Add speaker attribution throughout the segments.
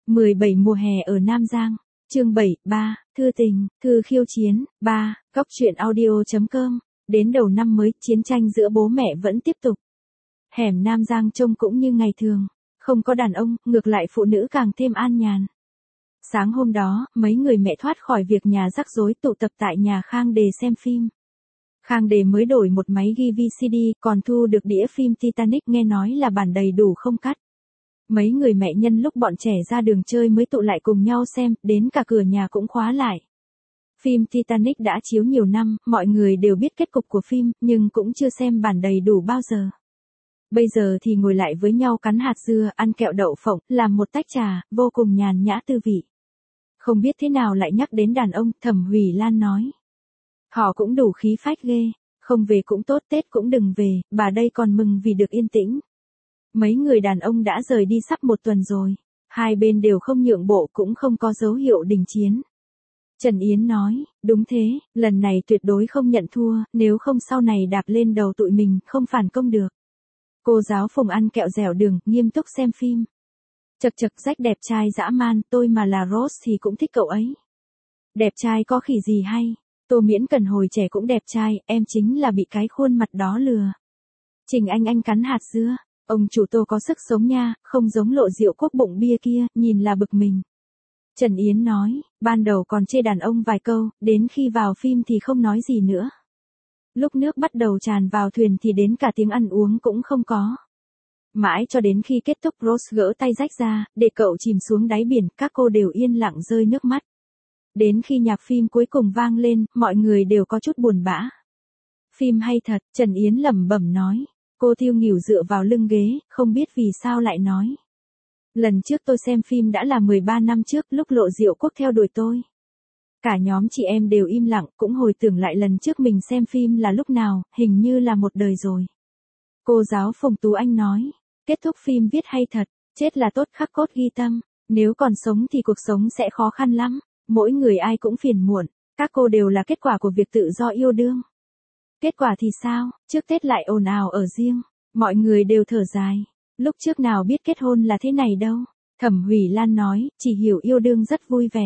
Speaker 1: 17 mùa hè ở Nam Giang. Chương 7, 3, thư tình, thư khiêu chiến, 3, góc truyện audio.com. Đến đầu năm mới, chiến tranh giữa bố mẹ vẫn tiếp tục. Hẻm Nam Giang trông cũng như ngày thường, không có đàn ông, ngược lại phụ nữ càng thêm an nhàn. Sáng hôm đó, mấy người mẹ thoát khỏi việc nhà rắc rối tụ tập tại nhà Khang Đề xem phim. Khang Đề mới đổi một máy ghi VCD, còn thu được đĩa phim Titanic, nghe nói là bản đầy đủ không cắt. Mấy người mẹ nhân lúc bọn trẻ ra đường chơi mới tụ lại cùng nhau xem, đến cả cửa nhà cũng khóa lại. Phim Titanic đã chiếu nhiều năm, mọi người đều biết kết cục của phim, nhưng cũng chưa xem bản đầy đủ bao giờ. Bây giờ thì ngồi lại với nhau cắn hạt dưa, ăn kẹo đậu phộng, làm một tách trà, vô cùng nhàn nhã tư vị. Không biết thế nào lại nhắc đến đàn ông, Thẩm Hủy Lan nói. Họ cũng đủ khí phách ghê, không về cũng tốt, Tết cũng đừng về, bà đây còn mừng vì được yên tĩnh. Mấy người đàn ông đã rời đi sắp một tuần rồi, hai bên đều không nhượng bộ, cũng không có dấu hiệu đình chiến. Trần Yến nói, đúng thế, lần này tuyệt đối không nhận thua, nếu không sau này đạp lên đầu tụi mình, không phản công được. Cô giáo Phùng ăn kẹo dẻo đường, nghiêm túc xem phim. Chật chật, Jack đẹp trai dã man, tôi mà là Rose thì cũng thích cậu ấy. Đẹp trai có khỉ gì hay, Tô Miễn Cần hồi trẻ cũng đẹp trai, em chính là bị cái khuôn mặt đó lừa. Trình Anh cắn hạt dưa, ông chủ Tô có sức sống nha, không giống Lộ Diệu Quốc bụng bia kia, nhìn là bực mình. Trần Yến nói, ban đầu còn chê đàn ông vài câu, đến khi vào phim thì không nói gì nữa. Lúc nước bắt đầu tràn vào thuyền thì đến cả tiếng ăn uống cũng không có. Mãi cho đến khi kết thúc, Rose gỡ tay Jack ra, để cậu chìm xuống đáy biển, các cô đều yên lặng rơi nước mắt. Đến khi nhạc phim cuối cùng vang lên, mọi người đều có chút buồn bã. Phim hay thật, Trần Yến lẩm bẩm nói. Cô Thiêu Nghỉu dựa vào lưng ghế, không biết vì sao lại nói. Lần trước tôi xem phim đã là 13 năm trước, lúc Lộ Diệu Quốc theo đuổi tôi. Cả nhóm chị em đều im lặng, cũng hồi tưởng lại lần trước mình xem phim là lúc nào, hình như là một đời rồi. Cô giáo Phùng Tú Anh nói, kết thúc phim viết hay thật, chết là tốt khắc cốt ghi tâm, nếu còn sống thì cuộc sống sẽ khó khăn lắm, mỗi người ai cũng phiền muộn, các cô đều là kết quả của việc tự do yêu đương. Kết quả thì sao, trước Tết lại ồn ào ở riêng, mọi người đều thở dài, lúc trước nào biết kết hôn là thế này đâu. Thẩm Hủy Lan nói, chỉ hiểu yêu đương rất vui vẻ.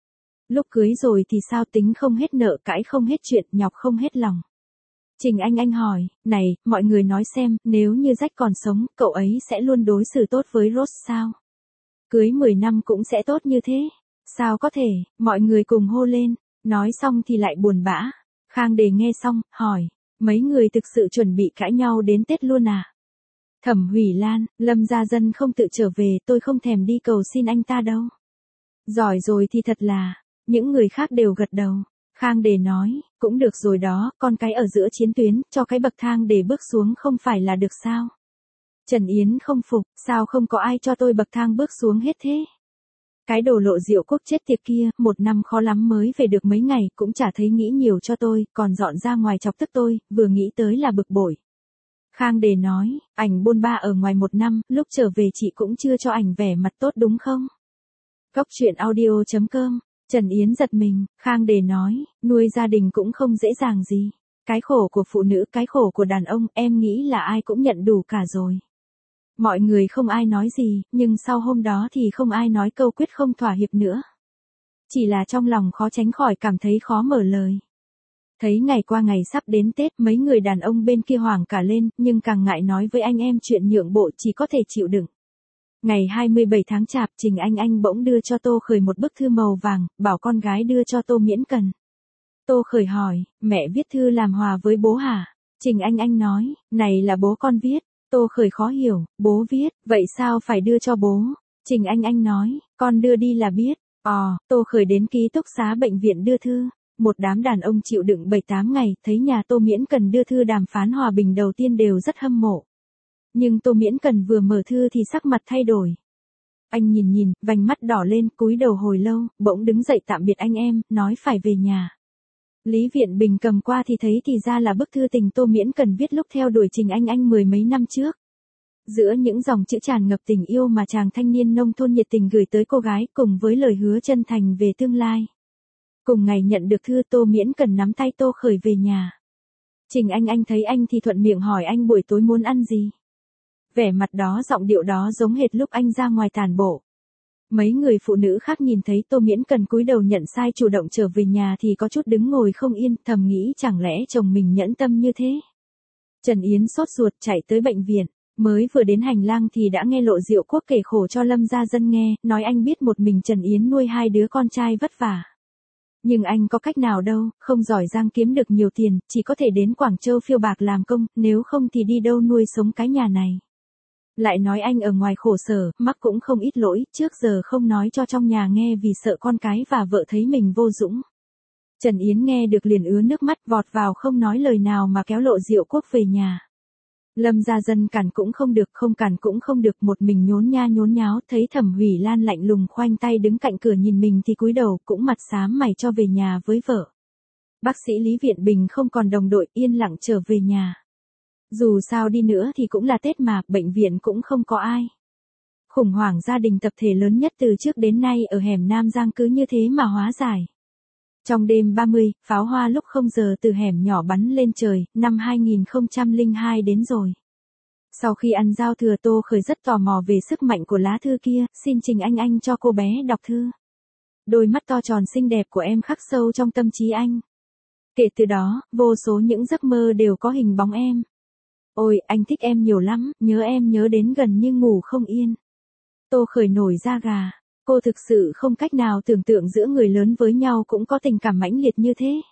Speaker 1: Lúc cưới rồi thì sao, tính không hết nợ, cãi không hết chuyện, nhọc không hết lòng. Trình Anh hỏi, này, mọi người nói xem, nếu như Jack còn sống, cậu ấy sẽ luôn đối xử tốt với Rose sao? Cưới 10 năm cũng sẽ tốt như thế? Sao có thể, mọi người cùng hô lên, nói xong thì lại buồn bã. Khang Đề nghe xong, hỏi, mấy người thực sự chuẩn bị cãi nhau đến Tết luôn à? Thẩm Hủy Lan, Lâm Gia Dân không tự trở về, tôi không thèm đi cầu xin anh ta đâu. Giỏi rồi thì thật là, những người khác đều gật đầu. Khang Đề nói, cũng được rồi đó, con cái ở giữa chiến tuyến, cho cái bậc thang để bước xuống không phải là được sao? Trần Yến không phục, sao không có ai cho tôi bậc thang bước xuống hết thế? Cái đồ Lộ Diệu Quốc chết tiệt kia, một năm khó lắm mới về được mấy ngày, cũng chả thấy nghĩ nhiều cho tôi, còn dọn ra ngoài chọc tức tôi, vừa nghĩ tới là bực bội. Khang Đề nói, ảnh bôn ba ở ngoài một năm, lúc trở về chị cũng chưa cho ảnh vẻ mặt tốt đúng không? Góc truyện audio.com. Trần Yến giật mình, Khang Đề nói, nuôi gia đình cũng không dễ dàng gì. Cái khổ của phụ nữ, cái khổ của đàn ông, em nghĩ là ai cũng nhận đủ cả rồi. Mọi người không ai nói gì, nhưng sau hôm đó thì không ai nói câu quyết không thỏa hiệp nữa. Chỉ là trong lòng khó tránh khỏi cảm thấy khó mở lời. Thấy ngày qua ngày sắp đến Tết, mấy người đàn ông bên kia hoảng cả lên, nhưng càng ngại nói với anh em chuyện nhượng bộ, chỉ có thể chịu đựng. Ngày 27 tháng Chạp, Trình Anh bỗng đưa cho Tô Khởi một bức thư màu vàng, bảo con gái đưa cho Tô Miễn Cần. Tô Khởi hỏi, mẹ viết thư làm hòa với bố hả? Trình Anh nói, này là bố con viết. Tô Khởi khó hiểu, bố viết, vậy sao phải đưa cho bố? Trình Anh nói, con đưa đi là biết. Tô Khởi đến ký túc xá bệnh viện đưa thư. Một đám đàn ông chịu đựng 7-8 ngày, thấy nhà Tô Miễn Cần đưa thư đàm phán hòa bình đầu tiên đều rất hâm mộ. Nhưng Tô Miễn Cần vừa mở thư thì sắc mặt thay đổi. Anh nhìn, vành mắt đỏ lên, cúi đầu hồi lâu, bỗng đứng dậy tạm biệt anh em, nói phải về nhà. Lý Viện Bình cầm qua thì thấy thì ra là bức thư tình Tô Miễn Cần viết lúc theo đuổi Trình Anh mười mấy năm trước. Giữa những dòng chữ tràn ngập tình yêu mà chàng thanh niên nông thôn nhiệt tình gửi tới cô gái, cùng với lời hứa chân thành về tương lai. Cùng ngày nhận được thư, Tô Miễn Cần nắm tay Tô Khởi về nhà. Trình Anh thấy anh thì thuận miệng hỏi anh buổi tối muốn ăn gì. Vẻ mặt đó, giọng điệu đó giống hệt lúc anh ra ngoài tản bộ. Mấy người phụ nữ khác nhìn thấy Tô Miễn Cần cúi đầu nhận sai chủ động trở về nhà thì có chút đứng ngồi không yên, thầm nghĩ chẳng lẽ chồng mình nhẫn tâm như thế. Trần Yến sốt ruột chạy tới bệnh viện, mới vừa đến hành lang thì đã nghe Lộ Diệu Quốc kể khổ cho Lâm gia dân nghe, nói anh biết một mình Trần Yến nuôi 2 đứa con trai vất vả. Nhưng anh có cách nào đâu, không giỏi giang kiếm được nhiều tiền, chỉ có thể đến Quảng Châu phiêu bạc làm công, nếu không thì đi đâu nuôi sống cái nhà này. Lại nói anh ở ngoài khổ sở, mắc cũng không ít lỗi, trước giờ không nói cho trong nhà nghe vì sợ con cái và vợ thấy mình vô dũng. Trần Yến nghe được liền ứa nước mắt vọt vào không nói lời nào mà kéo Lộ Diệu Quốc về nhà. Lâm gia dân cản cũng không được, không cản cũng không được, một mình nhốn nháo, thấy Thẩm Hủy Lan lạnh lùng khoanh tay đứng cạnh cửa nhìn mình thì cúi đầu, cũng mặt xám mày cho về nhà với vợ. Bác sĩ Lý Viện Bình không còn đồng đội, yên lặng trở về nhà. Dù sao đi nữa thì cũng là Tết mà, bệnh viện cũng không có ai. Khủng hoảng gia đình tập thể lớn nhất từ trước đến nay ở hẻm Nam Giang cứ như thế mà hóa giải. Trong đêm 30, pháo hoa lúc 0 giờ từ hẻm nhỏ bắn lên trời, năm 2002 đến rồi. Sau khi ăn giao thừa Tô Khởi rất tò mò về sức mạnh của lá thư kia, xin Trình Anh cho cô bé đọc thư. Đôi mắt to tròn xinh đẹp của em khắc sâu trong tâm trí anh. Kể từ đó, vô số những giấc mơ đều có hình bóng em. Ôi, anh thích em nhiều lắm, nhớ em nhớ đến gần như ngủ không yên. Tô Khởi nổi da gà. Cô thực sự không cách nào tưởng tượng giữa người lớn với nhau cũng có tình cảm mãnh liệt như thế.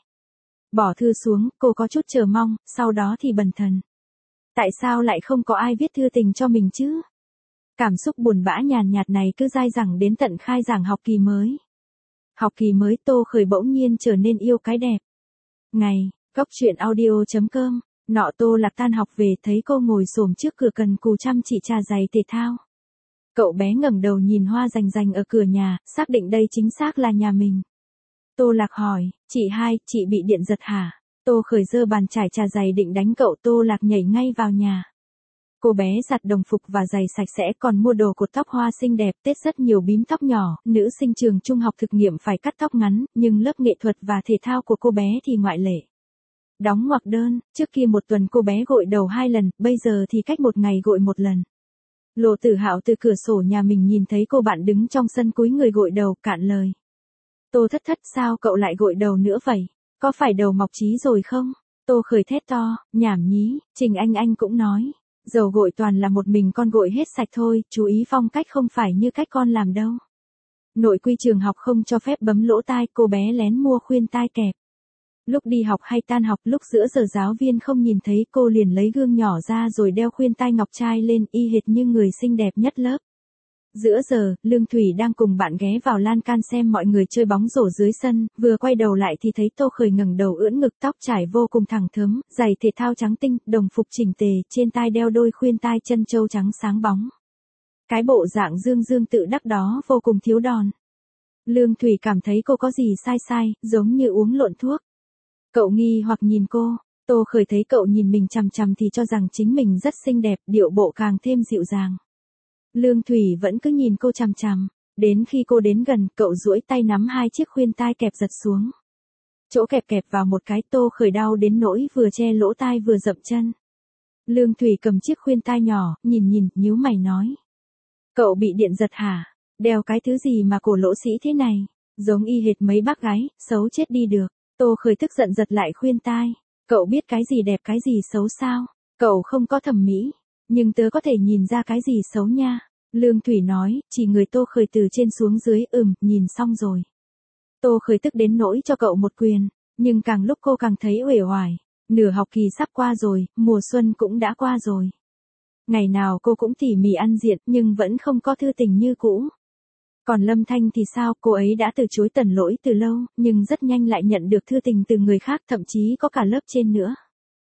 Speaker 1: Bỏ thư xuống, cô có chút chờ mong, sau đó thì bần thần. Tại sao lại không có ai viết thư tình cho mình chứ? Cảm xúc buồn bã nhàn nhạt này cứ dai dẳng đến tận khai giảng học kỳ mới. Học kỳ mới Tô Khởi bỗng nhiên trở nên yêu cái đẹp. Ngày, góc truyện audio.com, nọ Tô Lạc tan học về thấy cô ngồi xổm trước cửa cần cù chăm chỉ trà giày thể thao. Cậu bé ngẩng đầu nhìn hoa rành ở cửa nhà, xác định đây chính xác là nhà mình. Tô Lạc hỏi, chị hai, chị bị điện giật hả? Tô Khởi giơ bàn chải trà giày định đánh cậu, Tô Lạc nhảy ngay vào nhà. Cô bé giặt đồng phục và giày sạch sẽ còn mua đồ cột tóc hoa xinh đẹp, Tết rất nhiều bím tóc nhỏ, nữ sinh trường trung học thực nghiệm phải cắt tóc ngắn, nhưng lớp nghệ thuật và thể thao của cô bé thì ngoại lệ. Đóng ngoặc đơn, trước kia một tuần cô bé gội đầu 2 lần, bây giờ thì cách một ngày gội 1 lần. Lộ Tử Hạo từ cửa sổ nhà mình nhìn thấy cô bạn đứng trong sân cúi người gội đầu, cạn lời. Tô Thất sao cậu lại gội đầu nữa vậy? Có phải đầu mọc trí rồi không? Tô Khởi thét to, nhảm nhí, Trình Anh cũng nói. Dầu gội toàn là một mình con gội hết sạch thôi, chú ý phong cách không phải như cách con làm đâu. Nội quy trường học không cho phép bấm lỗ tai, cô bé lén mua khuyên tai kẹp. Lúc đi học hay tan học, lúc giữa giờ giáo viên không nhìn thấy cô liền lấy gương nhỏ ra rồi đeo khuyên tai ngọc trai lên y hệt như người xinh đẹp nhất lớp. Giữa giờ, Lương Thủy đang cùng bạn ghé vào lan can xem mọi người chơi bóng rổ dưới sân, vừa quay đầu lại thì thấy Tô Khởi ngẩng đầu ưỡn ngực, tóc trải vô cùng thẳng thớm, giày thể thao trắng tinh, đồng phục chỉnh tề, trên tai đeo đôi khuyên tai chân châu trắng sáng bóng. Cái bộ dạng dương tự đắc đó vô cùng thiếu đòn. Lương Thủy cảm thấy cô có gì sai, giống như uống lộn thuốc. Cậu nghi hoặc nhìn cô, Tô Khởi thấy cậu nhìn mình chằm chằm thì cho rằng chính mình rất xinh đẹp, điệu bộ càng thêm dịu dàng. Lương Thủy vẫn cứ nhìn cô chằm chằm, đến khi cô đến gần, cậu duỗi tay nắm 2 chiếc khuyên tai kẹp giật xuống. Chỗ kẹp vào một cái, Tô Khởi đau đến nỗi vừa che lỗ tai vừa dậm chân. Lương Thủy cầm chiếc khuyên tai nhỏ, nhìn, nhíu mày nói. Cậu bị điện giật hả? Đeo cái thứ gì mà cổ lỗ sĩ thế này? Giống y hệt mấy bác gái, xấu chết đi được. Tô Khởi tức giận giật lại khuyên tai. Cậu biết cái gì đẹp cái gì xấu sao? Cậu không có thẩm mỹ. Nhưng tớ có thể nhìn ra cái gì xấu nha. Lương Thủy nói, chỉ người Tô Khởi từ trên xuống dưới, nhìn xong rồi. Tô Khởi tức đến nỗi cho cậu một quyền, nhưng càng lúc cô càng thấy uể oải. Nửa học kỳ sắp qua rồi, mùa xuân cũng đã qua rồi. Ngày nào cô cũng tỉ mỉ ăn diện nhưng vẫn không có thư tình như cũ. Còn Lâm Thanh thì sao, cô ấy đã từ chối Tần Lỗi từ lâu, nhưng rất nhanh lại nhận được thư tình từ người khác, thậm chí có cả lớp trên nữa.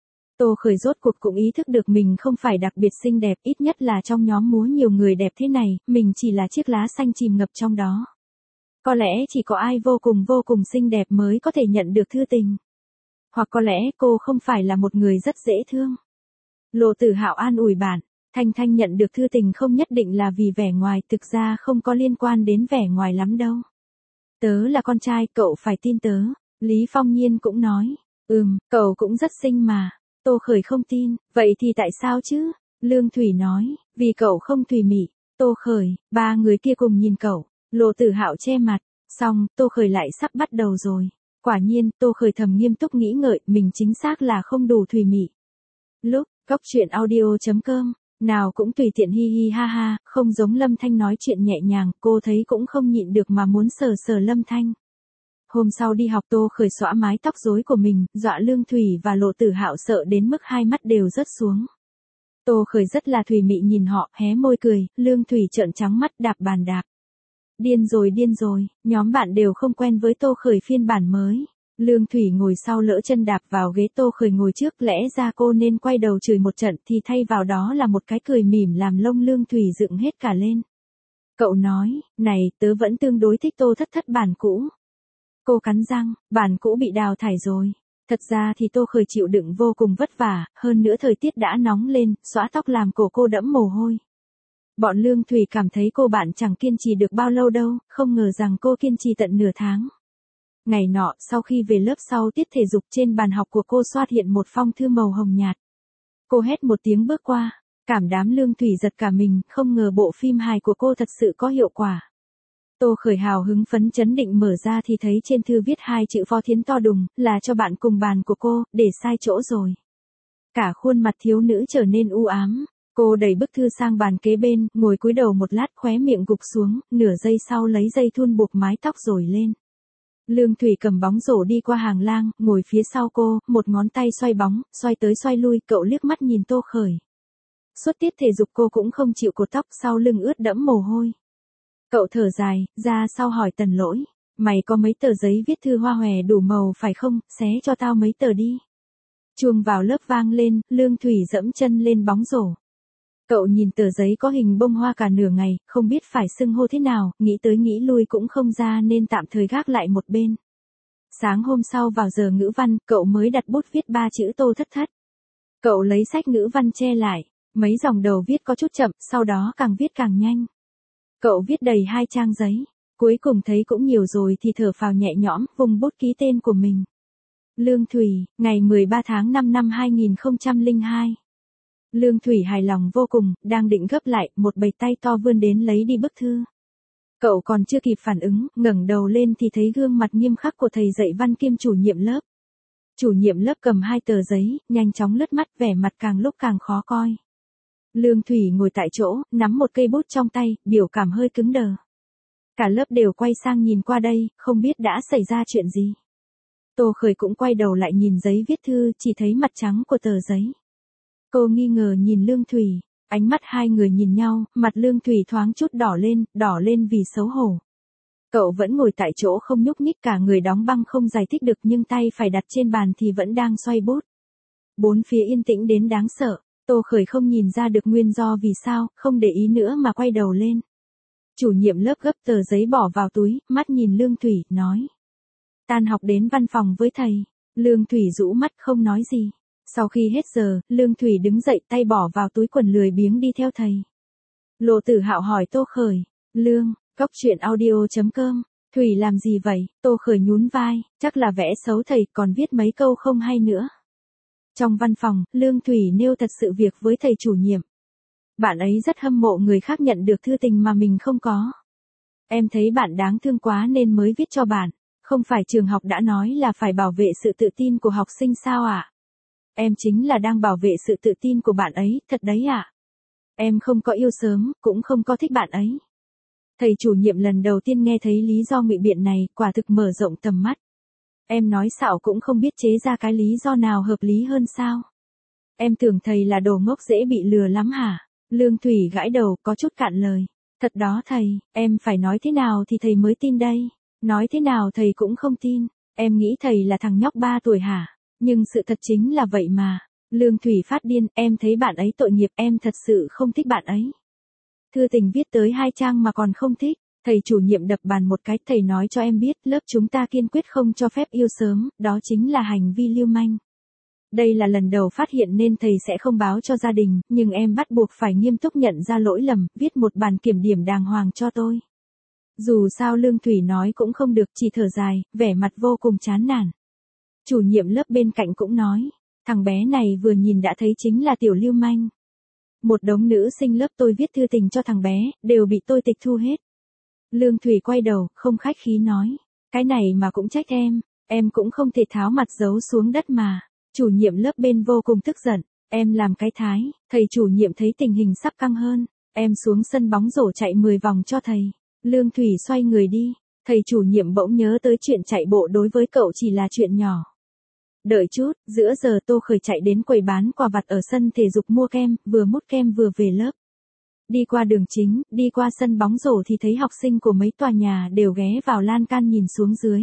Speaker 1: Tô Khởi rốt cuộc cũng ý thức được mình không phải đặc biệt xinh đẹp, ít nhất là trong nhóm múa nhiều người đẹp thế này, mình chỉ là chiếc lá xanh chìm ngập trong đó. Có lẽ chỉ có ai vô cùng xinh đẹp mới có thể nhận được thư tình. Hoặc có lẽ cô không phải là một người rất dễ thương. Lộ Tử Hạo an ủi bạn, Thanh nhận được thư tình không nhất định là vì vẻ ngoài, thực ra không có liên quan đến vẻ ngoài lắm đâu. Tớ là con trai, cậu phải tin tớ. Lý Phong Nhiên cũng nói, cậu cũng rất xinh mà. Tô Khởi không tin, vậy thì tại sao chứ? Lương Thủy nói, vì cậu không tùy mị. Tô Khởi, 3 người kia cùng nhìn cậu. Lộ Tử Hạo che mặt, xong, Tô Khởi lại sắp bắt đầu rồi. Quả nhiên, Tô Khởi thầm nghiêm túc nghĩ ngợi, mình chính xác là không đủ thùy mị. Lúc, góc chuyện audio.com, nào cũng tùy tiện hi hi ha ha, không giống Lâm Thanh nói chuyện nhẹ nhàng, cô thấy cũng không nhịn được mà muốn sờ sờ Lâm Thanh. Hôm sau đi học Tô Khởi xõa mái tóc rối của mình, dọa Lương Thủy và Lộ Tử Hạo sợ đến mức hai mắt đều rớt xuống. Tô Khởi rất là thùy mị nhìn họ, hé môi cười, Lương Thủy trợn trắng mắt đạp bàn đạp. Điên rồi, nhóm bạn đều không quen với Tô Khởi phiên bản mới. Lương Thủy ngồi sau lỡ chân đạp vào ghế Tô Khởi ngồi trước, lẽ ra cô nên quay đầu chửi một trận thì thay vào đó là một cái cười mỉm làm lông Lương Thủy dựng hết cả lên. Cậu nói, này, tớ vẫn tương đối thích Tô Thất Thất bản cũ. Cô cắn răng, bản cũ bị đào thải rồi. Thật ra thì Tô Khởi chịu đựng vô cùng vất vả, hơn nữa thời tiết đã nóng lên, xõa tóc làm cổ cô đẫm mồ hôi. Bọn Lương Thủy cảm thấy cô bạn chẳng kiên trì được bao lâu đâu, không ngờ rằng cô kiên trì tận nửa tháng. Ngày nọ, sau khi về lớp sau tiết thể dục trên bàn học của cô xuất hiện một phong thư màu hồng nhạt. Cô hét một tiếng bước qua, cảm đám Lương Thủy giật cả mình, không ngờ bộ phim hài của cô thật sự có hiệu quả. Tô Khởi hào hứng phấn chấn định mở ra thì thấy trên thư viết hai chữ Phó Thiến to đùng, là cho bạn cùng bàn của cô, để sai chỗ rồi. Cả khuôn mặt thiếu nữ trở nên u ám. Cô đẩy bức thư sang bàn kế bên, ngồi cúi đầu một lát khóe miệng gục xuống, nửa giây sau lấy dây thun buộc mái tóc rồi lên. Lương Thủy cầm bóng rổ đi qua hàng lang, ngồi phía sau cô, một ngón tay xoay bóng, xoay tới xoay lui, cậu liếc mắt nhìn Tô Khởi. Suốt tiết thể dục cô cũng không chịu cột tóc sau lưng ướt đẫm mồ hôi. Cậu thở dài, ra sau hỏi Tần Lỗi, mày có mấy tờ giấy viết thư hoa hòe đủ màu phải không, xé cho tao mấy tờ đi. Chuông vào lớp vang lên, Lương Thủy dẫm chân lên bóng rổ. Cậu nhìn tờ giấy có hình bông hoa cả nửa ngày, không biết phải xưng hô thế nào, nghĩ tới nghĩ lui cũng không ra nên tạm thời gác lại một bên. Sáng hôm sau vào giờ ngữ văn, cậu mới đặt bút viết 3 chữ Tô Thất Thất. Cậu lấy sách ngữ văn che lại, mấy dòng đầu viết có chút chậm, sau đó càng viết càng nhanh. Cậu viết đầy 2 trang giấy, cuối cùng thấy cũng nhiều rồi thì thở phào nhẹ nhõm, vùng bút ký tên của mình. Lương Thủy, ngày 13 tháng 5 năm 2002. Lương Thủy hài lòng vô cùng, đang định gấp lại, một bầy tay to vươn đến lấy đi bức thư. Cậu còn chưa kịp phản ứng, ngẩng đầu lên thì thấy gương mặt nghiêm khắc của thầy dạy văn kiêm chủ nhiệm lớp. Chủ nhiệm lớp cầm 2 tờ giấy, nhanh chóng lướt mắt, vẻ mặt càng lúc càng khó coi. Lương Thủy ngồi tại chỗ, nắm một cây bút trong tay, biểu cảm hơi cứng đờ. Cả lớp đều quay sang nhìn qua đây, không biết đã xảy ra chuyện gì. Tô Khởi cũng quay đầu lại nhìn giấy viết thư, chỉ thấy mặt trắng của tờ giấy. Cô nghi ngờ nhìn Lương Thủy, ánh mắt hai người nhìn nhau, mặt Lương Thủy thoáng chút đỏ lên vì xấu hổ. Cậu vẫn ngồi tại chỗ không nhúc nhích, cả người đóng băng không giải thích được nhưng tay phải đặt trên bàn thì vẫn đang xoay bút. Bốn phía yên tĩnh đến đáng sợ, Tô Khởi không nhìn ra được nguyên do vì sao, không để ý nữa mà quay đầu lên. Chủ nhiệm lớp gấp tờ giấy bỏ vào túi, mắt nhìn Lương Thủy, nói. Tan học đến văn phòng với thầy. Lương Thủy rũ mắt không nói gì. Sau khi hết giờ, Lương Thủy đứng dậy tay bỏ vào túi quần lười biếng đi theo thầy. Lộ Tử Hạo hỏi Tô Khởi, Lương, góc chuyện audio.com, Thủy làm gì vậy? Tô Khởi nhún vai, chắc là vẽ xấu thầy, còn viết mấy câu không hay nữa. Trong văn phòng, Lương Thủy nêu thật sự việc với thầy chủ nhiệm. Bạn ấy rất hâm mộ người khác nhận được thư tình mà mình không có. Em thấy bạn đáng thương quá nên mới viết cho bạn. Không phải trường học đã nói là phải bảo vệ sự tự tin của học sinh sao ạ? Em chính là đang bảo vệ sự tự tin của bạn ấy, thật đấy ạ. Em không có yêu sớm, cũng không có thích bạn ấy. Thầy chủ nhiệm lần đầu tiên nghe thấy lý do ngụy biện này, quả thực mở rộng tầm mắt. Em nói xạo cũng không biết chế ra cái lý do nào hợp lý hơn sao? Em tưởng thầy là đồ ngốc dễ bị lừa lắm hả? Lương Thủy gãi đầu, có chút cạn lời. Thật đó thầy, em phải nói thế nào thì thầy mới tin đây? Nói thế nào thầy cũng không tin. Em nghĩ thầy là thằng nhóc 3 tuổi hả? Nhưng sự thật chính là vậy mà. Lương Thủy phát điên, em thấy bạn ấy tội nghiệp, em thật sự không thích bạn ấy. Thư tình viết tới 2 trang mà còn không thích. Thầy chủ nhiệm đập bàn một cái, thầy nói cho em biết, lớp chúng ta kiên quyết không cho phép yêu sớm, đó chính là hành vi lưu manh. Đây là lần đầu phát hiện nên thầy sẽ không báo cho gia đình, nhưng em bắt buộc phải nghiêm túc nhận ra lỗi lầm, viết một bản kiểm điểm đàng hoàng cho tôi. Dù sao Lương Thủy nói cũng không được, chỉ thở dài, vẻ mặt vô cùng chán nản. Chủ nhiệm lớp bên cạnh cũng nói, thằng bé này vừa nhìn đã thấy chính là tiểu lưu manh. Một đống nữ sinh lớp tôi viết thư tình cho thằng bé, đều bị tôi tịch thu hết. Lương Thủy quay đầu, không khách khí nói. Cái này mà cũng trách em cũng không thể tháo mặt giấu xuống đất mà. Chủ nhiệm lớp bên vô cùng tức giận, em làm cái thái, thầy chủ nhiệm thấy tình hình sắp căng hơn, em xuống sân bóng rổ chạy 10 vòng cho thầy. Lương Thủy xoay người đi, thầy chủ nhiệm bỗng nhớ tới chuyện chạy bộ đối với cậu chỉ là chuyện nhỏ. Đợi chút, giữa giờ Tô Khởi chạy đến quầy bán quà vặt ở sân thể dục mua kem, vừa múc kem vừa về lớp. Đi qua đường chính, đi qua sân bóng rổ thì thấy học sinh của mấy tòa nhà đều ghé vào lan can nhìn xuống dưới.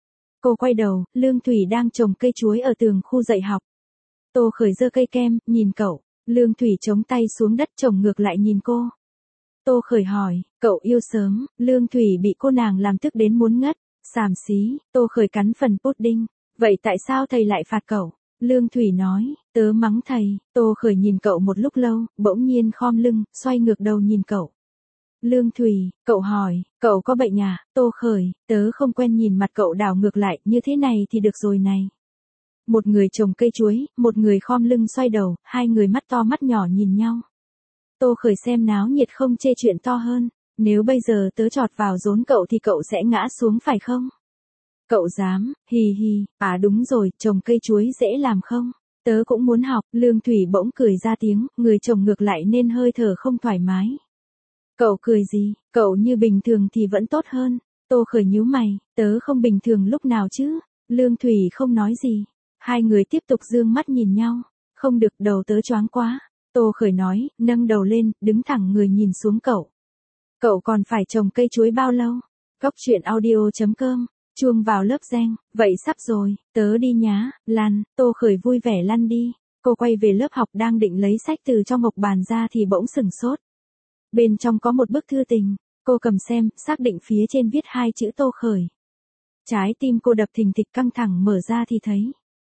Speaker 1: Cô quay đầu, Lương Thủy đang trồng cây chuối ở tường khu dạy học. Tô Khởi giơ cây kem, nhìn cậu. Lương Thủy chống tay xuống đất trồng ngược lại nhìn cô. Tô Khởi hỏi, cậu yêu sớm. Lương Thủy bị cô nàng làm tức đến muốn ngất. Xàm xí, Tô Khởi cắn phần pudding. Vậy tại sao thầy lại phạt cậu? Lương Thủy nói, tớ mắng thầy. Tô Khởi nhìn cậu một lúc lâu, bỗng nhiên khom lưng, xoay ngược đầu nhìn cậu. Lương Thủy, cậu hỏi, cậu có bệnh à? Tô Khởi, tớ không quen nhìn mặt cậu đảo ngược lại, như thế này thì được rồi này. Một người trồng cây chuối, một người khom lưng xoay đầu, hai người mắt to mắt nhỏ nhìn nhau. Tô Khởi xem náo nhiệt không chê chuyện to hơn. Nếu bây giờ tớ chọt vào rốn cậu thì cậu sẽ ngã xuống phải không? Cậu dám, hì hì, à đúng rồi, trồng cây chuối dễ làm không? Tớ cũng muốn học. Lương Thủy bỗng cười ra tiếng, người trồng ngược lại nên hơi thở không thoải mái. Cậu cười gì, cậu như bình thường thì vẫn tốt hơn. Tô Khởi nhíu mày, tớ không bình thường lúc nào chứ? Lương Thủy không nói gì. Hai người tiếp tục dương mắt nhìn nhau. Không được, đầu tớ choáng quá. Tô Khởi nói, nâng đầu lên, đứng thẳng người nhìn xuống cậu. Cậu còn phải trồng cây chuối bao lâu? Góc truyện audio.com, chuông vào lớp reng, vậy sắp rồi, tớ đi nhá, lăn. Tô Khởi vui vẻ lăn đi. Cô quay về lớp học đang định lấy sách từ trong ngọc bàn ra thì bỗng sửng sốt. Bên trong có một bức thư tình, cô cầm xem, xác định phía trên viết hai chữ Tô Khởi. Trái tim cô đập thình thịch căng thẳng, mở ra thì thấy.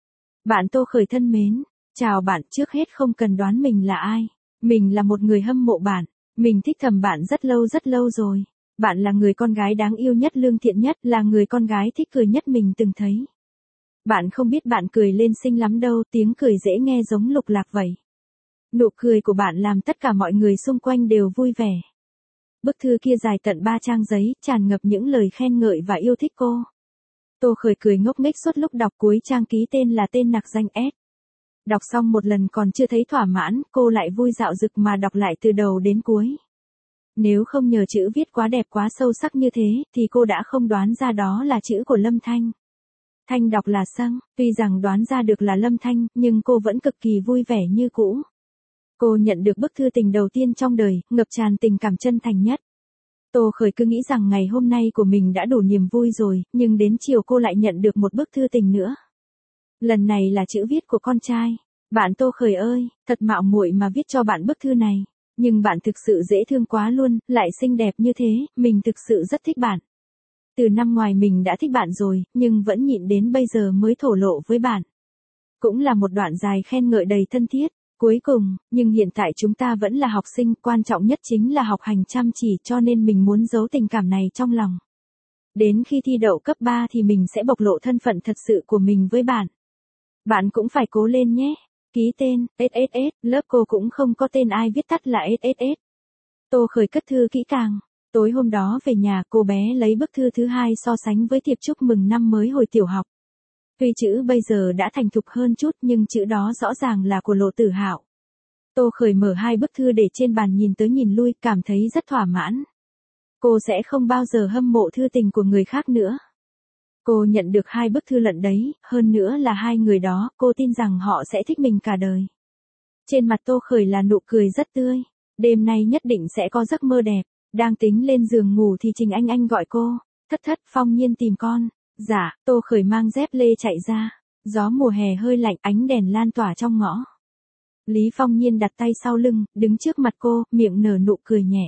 Speaker 1: Bạn Tô Khởi thân mến, chào bạn, trước hết không cần đoán mình là ai. Mình là một người hâm mộ bạn, mình thích thầm bạn rất lâu rồi. Bạn là người con gái đáng yêu nhất, lương thiện nhất, là người con gái thích cười nhất mình từng thấy. Bạn không biết bạn cười lên xinh lắm đâu, tiếng cười dễ nghe giống lục lạc vậy. Nụ cười của bạn làm tất cả mọi người xung quanh đều vui vẻ. Bức thư kia dài tận 3 trang giấy, tràn ngập những lời khen ngợi và yêu thích cô. Tô Khởi cười ngốc nghếch suốt lúc đọc, cuối trang ký tên là tên nặc danh S. Đọc xong một lần còn chưa thấy thỏa mãn, cô lại vui dạo dực mà đọc lại từ đầu đến cuối. Nếu không nhờ chữ viết quá đẹp quá sâu sắc như thế, thì cô đã không đoán ra đó là chữ của Lâm Thanh. Thanh đọc là Sâng, tuy rằng đoán ra được là Lâm Thanh, nhưng cô vẫn cực kỳ vui vẻ như cũ. Cô nhận được bức thư tình đầu tiên trong đời, ngập tràn tình cảm chân thành nhất. Tô Khởi cứ nghĩ rằng ngày hôm nay của mình đã đủ niềm vui rồi, nhưng đến chiều cô lại nhận được một bức thư tình nữa. Lần này là chữ viết của con trai. Bạn Tô Khởi ơi, thật mạo muội mà viết cho bạn bức thư này. Nhưng bạn thực sự dễ thương quá luôn, lại xinh đẹp như thế, mình thực sự rất thích bạn. Từ năm ngoài mình đã thích bạn rồi, nhưng vẫn nhịn đến bây giờ mới thổ lộ với bạn. Cũng là một đoạn dài khen ngợi đầy thân thiết. Cuối cùng, nhưng hiện tại chúng ta vẫn là học sinh, quan trọng nhất chính là học hành chăm chỉ, cho nên mình muốn giấu tình cảm này trong lòng. Đến khi thi đậu cấp 3 thì mình sẽ bộc lộ thân phận thật sự của mình với bạn. Bạn cũng phải cố lên nhé. Ký tên, SSS, lớp cô cũng không có tên ai viết tắt là SSS. Tô Khởi cất thư kỹ càng. Tối hôm đó về nhà, cô bé lấy bức thư thứ hai so sánh với thiệp chúc mừng năm mới hồi tiểu học. Tuy chữ bây giờ đã thành thục hơn chút nhưng chữ đó rõ ràng là của Lộ Tử Hạo. Tô Khởi mở hai bức thư để trên bàn nhìn tới nhìn lui, cảm thấy rất thỏa mãn. Cô sẽ không bao giờ hâm mộ thư tình của người khác nữa. Cô nhận được hai bức thư lận đấy, hơn nữa là hai người đó, cô tin rằng họ sẽ thích mình cả đời. Trên mặt Tô Khởi là nụ cười rất tươi. Đêm nay nhất định sẽ có giấc mơ đẹp. Đang tính lên giường ngủ thì Trình Anh gọi cô. Thất, Phong Nhiên tìm con. Dạ, Tô Khởi mang dép lê chạy ra. Gió mùa hè hơi lạnh, ánh đèn lan tỏa trong ngõ. Lý Phong Nhiên đặt tay sau lưng, đứng trước mặt cô, miệng nở nụ cười nhẹ.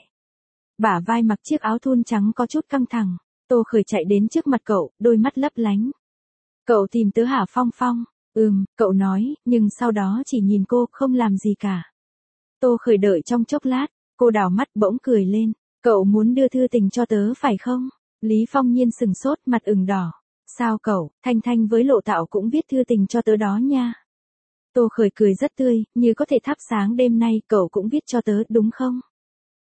Speaker 1: Bả vai mặc chiếc áo thun trắng có chút căng thẳng. Tô Khởi chạy đến trước mặt cậu, đôi mắt lấp lánh. Cậu tìm tớ hả Phong Phong? Cậu nói, nhưng sau đó chỉ nhìn cô, không làm gì cả. Tô Khởi đợi trong chốc lát, cô đảo mắt bỗng cười lên. Cậu muốn đưa thư tình cho tớ phải không? Lý Phong Nhiên sừng sốt, mặt ửng đỏ. Sao cậu, Thanh Thanh với Lộ Tạo cũng viết thư tình cho tớ đó nha. Tô Khởi cười rất tươi, như có thể thắp sáng đêm nay, cậu cũng viết cho tớ, đúng không?